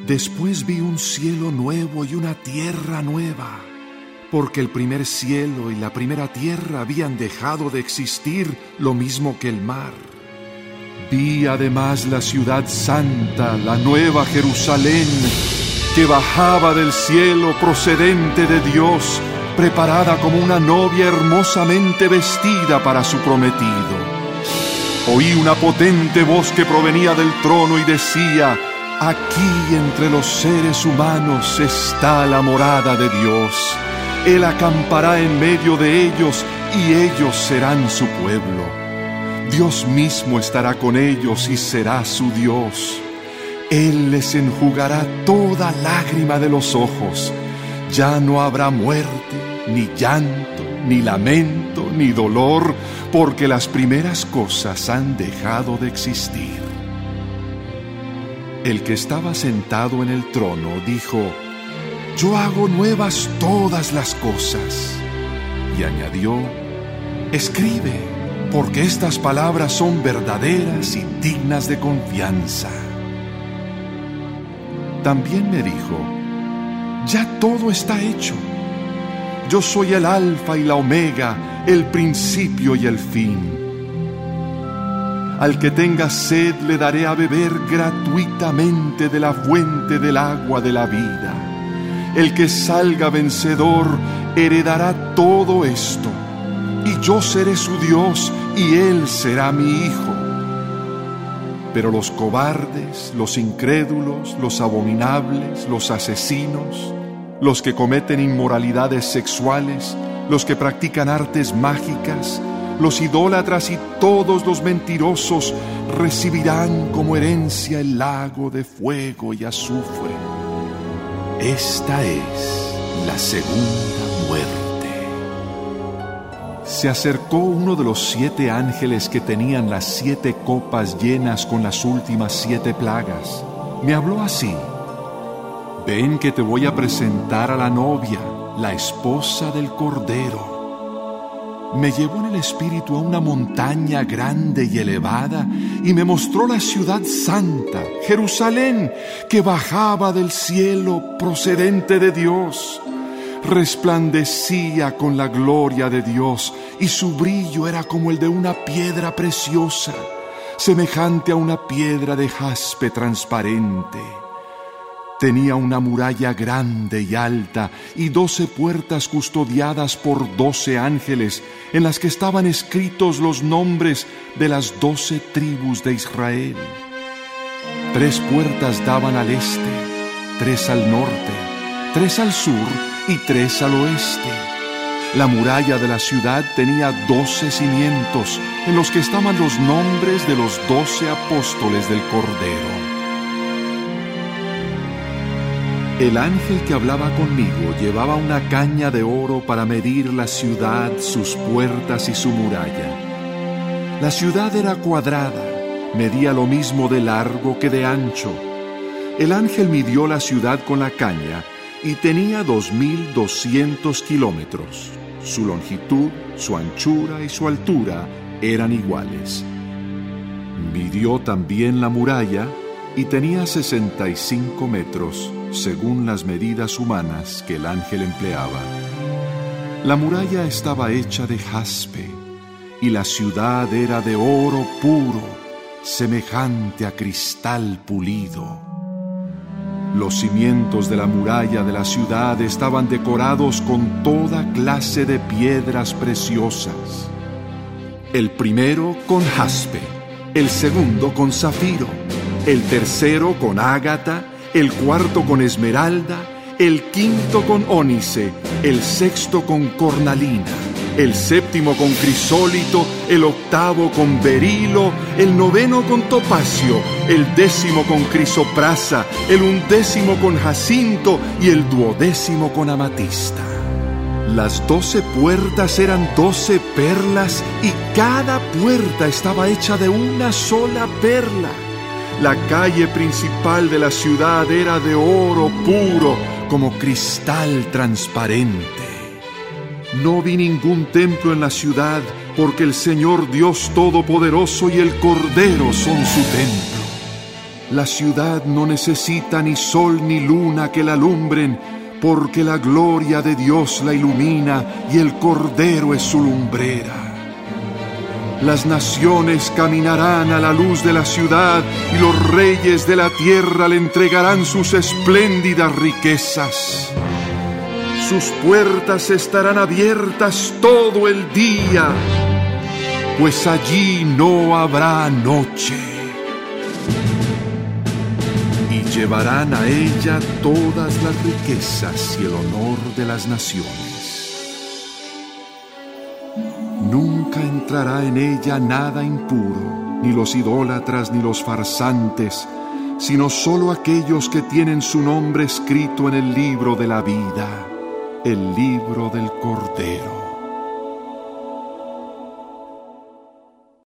Después vi un cielo nuevo y una tierra nueva, porque el primer cielo y la primera tierra habían dejado de existir, lo mismo que el mar. Vi además la ciudad santa, la nueva Jerusalén, que bajaba del cielo procedente de Dios, preparada como una novia hermosamente vestida para su prometido. Oí una potente voz que provenía del trono y decía: aquí entre los seres humanos está la morada de Dios. Él acampará en medio de ellos y ellos serán su pueblo. Dios mismo estará con ellos y será su Dios. Él les enjugará toda lágrima de los ojos. Ya no habrá muerte, ni llanto, ni lamento, ni dolor, porque las primeras cosas han dejado de existir. El que estaba sentado en el trono dijo: yo hago nuevas todas las cosas. Y añadió: escribe, porque estas palabras son verdaderas y dignas de confianza. También me dijo: ya todo está hecho. Yo soy el Alfa y la Omega, el principio y el fin. Al que tenga sed le daré a beber gratuitamente de la fuente del agua de la vida. El que salga vencedor heredará todo esto, y yo seré su Dios y él será mi hijo. Pero los cobardes, los incrédulos, los abominables, los asesinos, los que cometen inmoralidades sexuales, los que practican artes mágicas, los idólatras y todos los mentirosos recibirán como herencia el lago de fuego y azufre. Esta es la segunda muerte. Se acercó uno de los 7 ángeles que tenían las 7 copas llenas con las últimas 7 plagas. Me habló así: ven que te voy a presentar a la novia, la esposa del Cordero. Me llevó en el espíritu a una montaña grande y elevada y me mostró la ciudad santa, Jerusalén, que bajaba del cielo procedente de Dios. Resplandecía con la gloria de Dios y su brillo era como el de una piedra preciosa, semejante a una piedra de jaspe transparente. Tenía una muralla grande y alta y 12 puertas custodiadas por 12 ángeles, en las que estaban escritos los nombres de las 12 tribus de Israel. 3 puertas daban al este, 3 al norte, 3 al sur y 3 al oeste. La muralla de la ciudad tenía 12 cimientos, en los que estaban los nombres de los 12 apóstoles del Cordero. El ángel que hablaba conmigo llevaba una caña de oro para medir la ciudad, sus puertas y su muralla. La ciudad era cuadrada, medía lo mismo de largo que de ancho. El ángel midió la ciudad con la caña y tenía 2.200 kilómetros. Su longitud, su anchura y su altura eran iguales. Midió también la muralla y tenía 65 metros, según las medidas humanas que el ángel empleaba. La muralla estaba hecha de jaspe, y la ciudad era de oro puro, semejante a cristal pulido. Los cimientos de la muralla de la ciudad estaban decorados con toda clase de piedras preciosas. El primero con jaspe, el segundo con zafiro, el tercero con ágata, el cuarto con esmeralda, el quinto con ónice, el sexto con cornalina, el séptimo con crisólito, el octavo con berilo, el noveno con topacio, el 10º con crisoprasa, el 11º con jacinto y el 12º con amatista. Las 12 puertas eran 12 perlas y cada puerta estaba hecha de una sola perla. La calle principal de la ciudad era de oro puro, como cristal transparente. No vi ningún templo en la ciudad, porque el Señor Dios Todopoderoso y el Cordero son su templo. La ciudad no necesita ni sol ni luna que la alumbren, porque la gloria de Dios la ilumina y el Cordero es su lumbrera. Las naciones caminarán a la luz de la ciudad y los reyes de la tierra le entregarán sus espléndidas riquezas. Sus puertas estarán abiertas todo el día, pues allí no habrá noche. Y llevarán a ella todas las riquezas y el honor de las naciones. Nunca entrará en ella nada impuro, ni los idólatras ni los farsantes, sino solo aquellos que tienen su nombre escrito en el libro de la vida, el libro del Cordero.